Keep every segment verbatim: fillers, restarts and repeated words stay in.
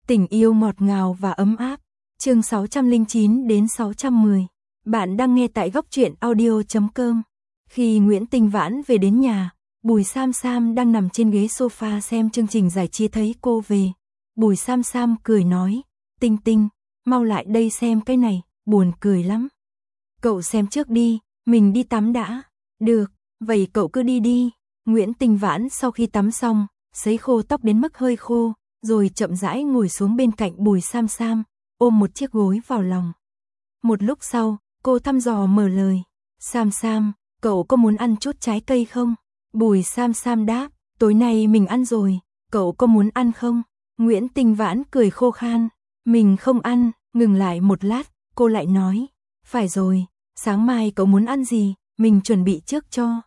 Tình yêu ngọt ngào và ấm áp. Chương sáu trăm lẻ chín đến sáu trăm mười. Bạn đang nghe tại góc truyện audio chấm com. Khi Nguyễn Tinh Vãn về đến nhà, Bùi Sam Sam đang nằm trên ghế sofa xem chương trình giải trí thấy cô về. Bùi Sam Sam cười nói, Tinh Tinh, mau lại đây xem cái này, buồn cười lắm. Cậu xem trước đi, mình đi tắm đã. Được, vậy cậu cứ đi đi. Nguyễn Tinh Vãn sau khi tắm xong, sấy khô tóc đến mức hơi khô, rồi chậm rãi ngồi xuống bên cạnh Bùi Sam Sam, ôm một chiếc gối vào lòng. Một lúc sau, cô thăm dò mở lời, Sam Sam, cậu có muốn ăn chút trái cây không? Bùi Sam Sam đáp, tối nay mình ăn rồi, cậu có muốn ăn không? Nguyễn Tinh Vãn cười khô khan, mình không ăn. Ngừng lại một lát, cô lại nói, phải rồi, sáng mai cậu muốn ăn gì, mình chuẩn bị trước cho.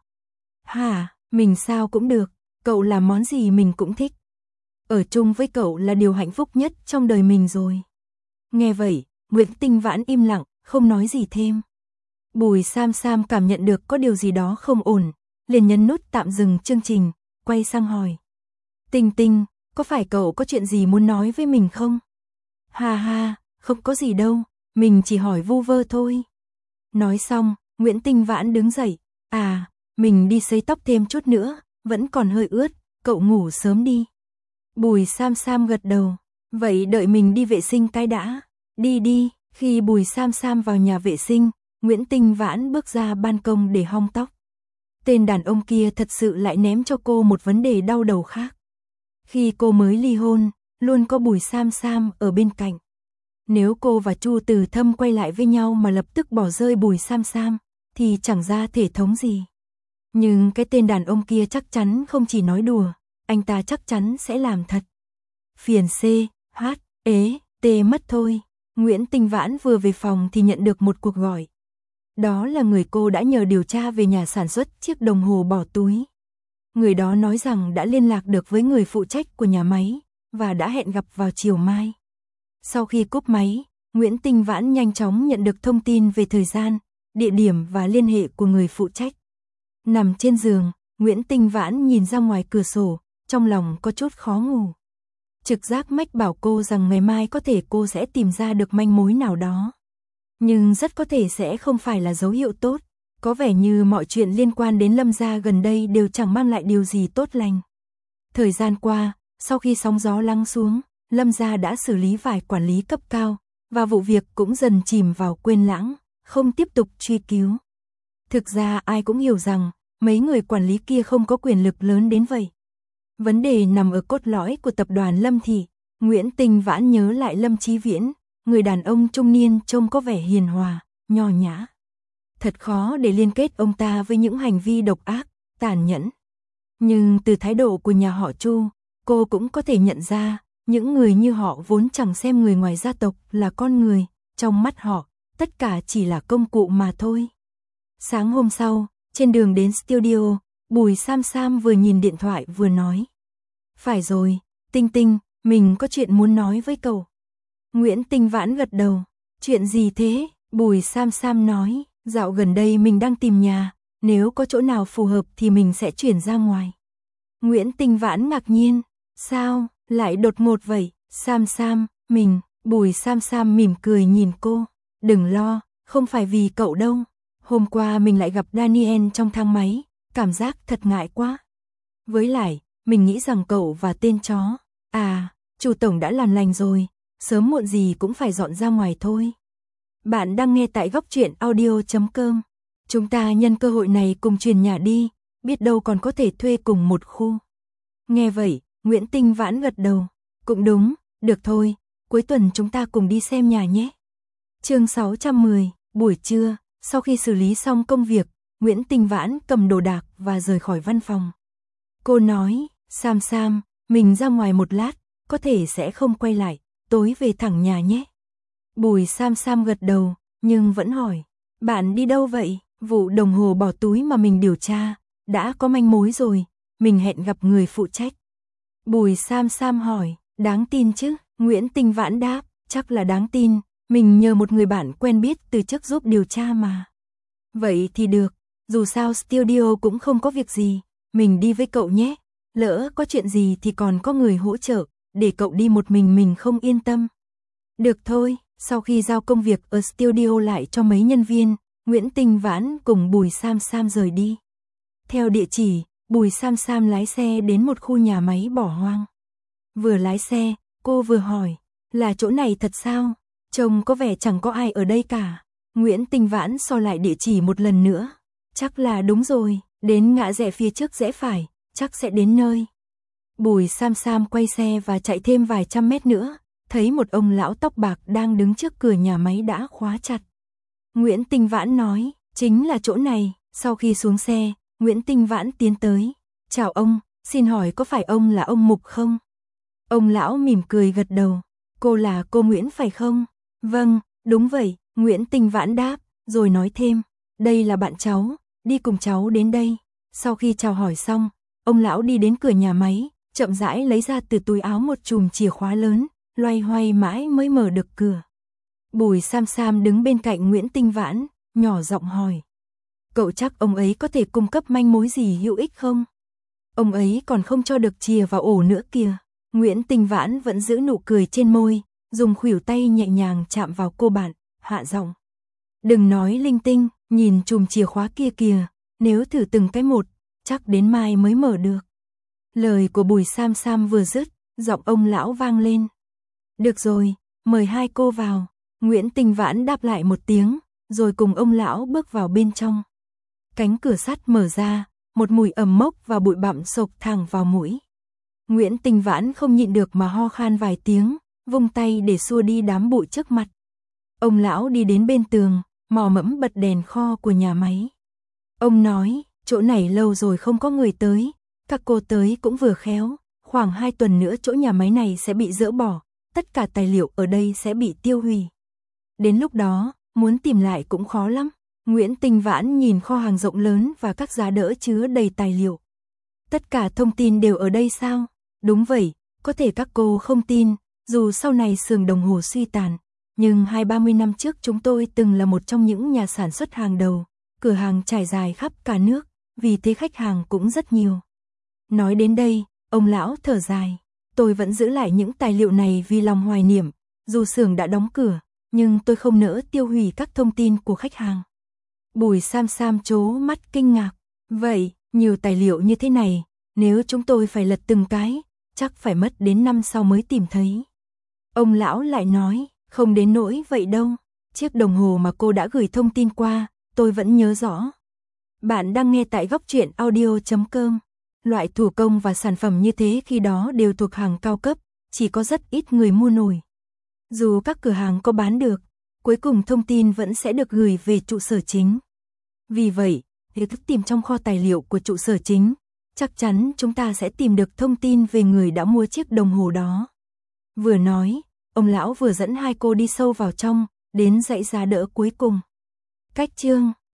Hả, mình sao cũng được, cậu làm món gì mình cũng thích. Ở chung với cậu là điều hạnh phúc nhất trong đời mình rồi. Nghe vậy, Nguyễn Tinh Vãn im lặng, không nói gì thêm. Bùi Sam Sam cảm nhận được có điều gì đó không ổn, liền nhấn nút tạm dừng chương trình, quay sang hỏi. Tinh Tinh, có phải cậu có chuyện gì muốn nói với mình không? Ha ha, không có gì đâu, mình chỉ hỏi vu vơ thôi. Nói xong, Nguyễn Tinh Vãn đứng dậy, à, mình đi sấy tóc thêm chút nữa, vẫn còn hơi ướt, cậu ngủ sớm đi. Bùi Sam Sam gật đầu, vậy đợi mình đi vệ sinh cái đã. Đi đi. Khi Bùi Sam Sam vào nhà vệ sinh, Nguyễn Tinh Vãn bước ra ban công để hong tóc. Tên đàn ông kia thật sự lại ném cho cô một vấn đề đau đầu khác. Khi cô mới ly hôn, luôn có Bùi Sam Sam ở bên cạnh. Nếu cô và Chu Từ Thâm quay lại với nhau mà lập tức bỏ rơi Bùi Sam Sam, thì chẳng ra thể thống gì. Nhưng cái tên đàn ông kia chắc chắn không chỉ nói đùa, anh ta chắc chắn sẽ làm thật. Phiền C, H, ế, T mất thôi. Nguyễn Tinh Vãn vừa về phòng thì nhận được một cuộc gọi. Đó là người cô đã nhờ điều tra về nhà sản xuất chiếc đồng hồ bỏ túi. Người đó nói rằng đã liên lạc được với người phụ trách của nhà máy và đã hẹn gặp vào chiều mai. Sau khi cúp máy, Nguyễn Tinh Vãn nhanh chóng nhận được thông tin về thời gian, địa điểm và liên hệ của người phụ trách. Nằm trên giường, Nguyễn Tinh Vãn nhìn ra ngoài cửa sổ, trong lòng có chút khó ngủ. Trực giác mách bảo cô rằng ngày mai có thể cô sẽ tìm ra được manh mối nào đó. Nhưng rất có thể sẽ không phải là dấu hiệu tốt. Có vẻ như mọi chuyện liên quan đến Lâm gia gần đây đều chẳng mang lại điều gì tốt lành. Thời gian qua, sau khi sóng gió lắng xuống, Lâm gia đã xử lý vài quản lý cấp cao, và vụ việc cũng dần chìm vào quên lãng, không tiếp tục truy cứu. Thực ra ai cũng hiểu rằng, mấy người quản lý kia không có quyền lực lớn đến vậy. Vấn đề nằm ở cốt lõi của tập đoàn Lâm Thị. Nguyễn Tinh Vãn nhớ lại Lâm Chí Viễn, người đàn ông trung niên trông có vẻ hiền hòa, nho nhã. Thật khó để liên kết ông ta với những hành vi độc ác, tàn nhẫn. Nhưng từ thái độ của nhà họ Chu, cô cũng có thể nhận ra, những người như họ vốn chẳng xem người ngoài gia tộc là con người, trong mắt họ, tất cả chỉ là công cụ mà thôi. Sáng hôm sau, trên đường đến studio, Bùi Sam Sam vừa nhìn điện thoại vừa nói. Phải rồi, Tinh Tinh, mình có chuyện muốn nói với cậu. Nguyễn Tinh Vãn gật đầu. Chuyện gì thế? Bùi Sam Sam nói, dạo gần đây mình đang tìm nhà, nếu có chỗ nào phù hợp thì mình sẽ chuyển ra ngoài. Nguyễn Tinh Vãn ngạc nhiên, sao, lại đột ngột vậy? Sam Sam, mình, Bùi Sam Sam mỉm cười nhìn cô, đừng lo, không phải vì cậu đâu. Hôm qua mình lại gặp Daniel trong thang máy, cảm giác thật ngại quá. Với lại, mình nghĩ rằng cậu và tên chó, à, chủ tổng đã làm lành rồi, sớm muộn gì cũng phải dọn ra ngoài thôi. Bạn đang nghe tại góc truyện audio chấm com. Chúng ta nhân cơ hội này cùng chuyển nhà đi, biết đâu còn có thể thuê cùng một khu. Nghe vậy, Nguyễn Tinh Vãn gật đầu. Cũng đúng, được thôi, cuối tuần chúng ta cùng đi xem nhà nhé. Chương sáu trăm mười, buổi trưa, sau khi xử lý xong công việc, Nguyễn Tinh Vãn cầm đồ đạc và rời khỏi văn phòng. Cô nói, Sam Sam, mình ra ngoài một lát, có thể sẽ không quay lại, tối về thẳng nhà nhé. Bùi Sam Sam gật đầu, nhưng vẫn hỏi, bạn đi đâu vậy? Vụ đồng hồ bỏ túi mà mình điều tra, đã có manh mối rồi, mình hẹn gặp người phụ trách. Bùi Sam Sam hỏi, đáng tin chứ? Nguyễn Tinh Vãn đáp, chắc là đáng tin, mình nhờ một người bạn quen biết từ trước giúp điều tra mà. Vậy thì được, dù sao studio cũng không có việc gì, mình đi với cậu nhé, lỡ có chuyện gì thì còn có người hỗ trợ, để cậu đi một mình mình không yên tâm. Được thôi, sau khi giao công việc ở studio lại cho mấy nhân viên, Nguyễn Tinh Vãn cùng Bùi Sam Sam rời đi. Theo địa chỉ, Bùi Sam Sam lái xe đến một khu nhà máy bỏ hoang. Vừa lái xe, cô vừa hỏi, là chỗ này thật sao? Trông có vẻ chẳng có ai ở đây cả. Nguyễn Tinh Vãn so lại địa chỉ một lần nữa. Chắc là đúng rồi, đến ngã rẽ phía trước rẽ phải, chắc sẽ đến nơi. Bùi Sam Sam quay xe và chạy thêm vài trăm mét nữa, thấy một ông lão tóc bạc đang đứng trước cửa nhà máy đã khóa chặt. Nguyễn Tinh Vãn nói, chính là chỗ này. Sau khi xuống xe, Nguyễn Tinh Vãn tiến tới. Chào ông, xin hỏi có phải ông là ông Mục không? Ông lão mỉm cười gật đầu. Cô là cô Nguyễn phải không? Vâng, đúng vậy, Nguyễn Tinh Vãn đáp, rồi nói thêm, đây là bạn cháu, đi cùng cháu đến đây. Sau khi chào hỏi xong, ông lão đi đến cửa nhà máy, chậm rãi lấy ra từ túi áo một chùm chìa khóa lớn, loay hoay mãi mới mở được cửa. Bùi Sam Sam đứng bên cạnh Nguyễn Tinh Vãn, nhỏ giọng hỏi. Cậu chắc ông ấy có thể cung cấp manh mối gì hữu ích không? Ông ấy còn không cho được chìa vào ổ nữa kìa. Nguyễn Tinh Vãn vẫn giữ nụ cười trên môi, dùng khuỷu tay nhẹ nhàng chạm vào cô bạn, hạ giọng. Đừng nói linh tinh, nhìn chùm chìa khóa kia kìa, nếu thử từng cái một, chắc đến mai mới mở được. Lời của Bùi Sam Sam vừa dứt, giọng ông lão vang lên. Được rồi, mời hai cô vào. Nguyễn Tinh Vãn đáp lại một tiếng, rồi cùng ông lão bước vào bên trong. Cánh cửa sắt mở ra, một mùi ẩm mốc và bụi bặm xộc thẳng vào mũi. Nguyễn Tinh Vãn không nhịn được mà ho khan vài tiếng, vung tay để xua đi đám bụi trước mặt. Ông lão đi đến bên tường, mò mẫm bật đèn kho của nhà máy. Ông nói, chỗ này lâu rồi không có người tới, các cô tới cũng vừa khéo, khoảng hai tuần nữa chỗ nhà máy này sẽ bị dỡ bỏ, tất cả tài liệu ở đây sẽ bị tiêu hủy. Đến lúc đó, muốn tìm lại cũng khó lắm. Nguyễn Tinh Vãn nhìn kho hàng rộng lớn và các giá đỡ chứa đầy tài liệu. Tất cả thông tin đều ở đây sao? Đúng vậy, có thể các cô không tin, dù sau này xưởng đồng hồ suy tàn, nhưng hai ba mươi năm trước chúng tôi từng là một trong những nhà sản xuất hàng đầu, cửa hàng trải dài khắp cả nước, vì thế khách hàng cũng rất nhiều. Nói đến đây, ông lão thở dài, tôi vẫn giữ lại những tài liệu này vì lòng hoài niệm, dù xưởng đã đóng cửa, nhưng tôi không nỡ tiêu hủy các thông tin của khách hàng. Bùi Sam Sam trố mắt kinh ngạc, vậy, nhiều tài liệu như thế này, nếu chúng tôi phải lật từng cái, chắc phải mất đến năm sau mới tìm thấy. Ông lão lại nói, không đến nỗi vậy đâu, chiếc đồng hồ mà cô đã gửi thông tin qua, tôi vẫn nhớ rõ. Bạn đang nghe tại góc truyện audio chấm com. Loại thủ công và sản phẩm như thế khi đó đều thuộc hàng cao cấp, chỉ có rất ít người mua nổi. Dù các cửa hàng có bán được, cuối cùng thông tin vẫn sẽ được gửi về trụ sở chính. Vì vậy, việc tìm trong kho tài liệu của trụ sở chính, chắc chắn chúng ta sẽ tìm được thông tin về người đã mua chiếc đồng hồ đó. Vừa nói, ông lão vừa dẫn hai cô đi sâu vào trong, đến dãy giá đỡ cuối cùng. Cách chương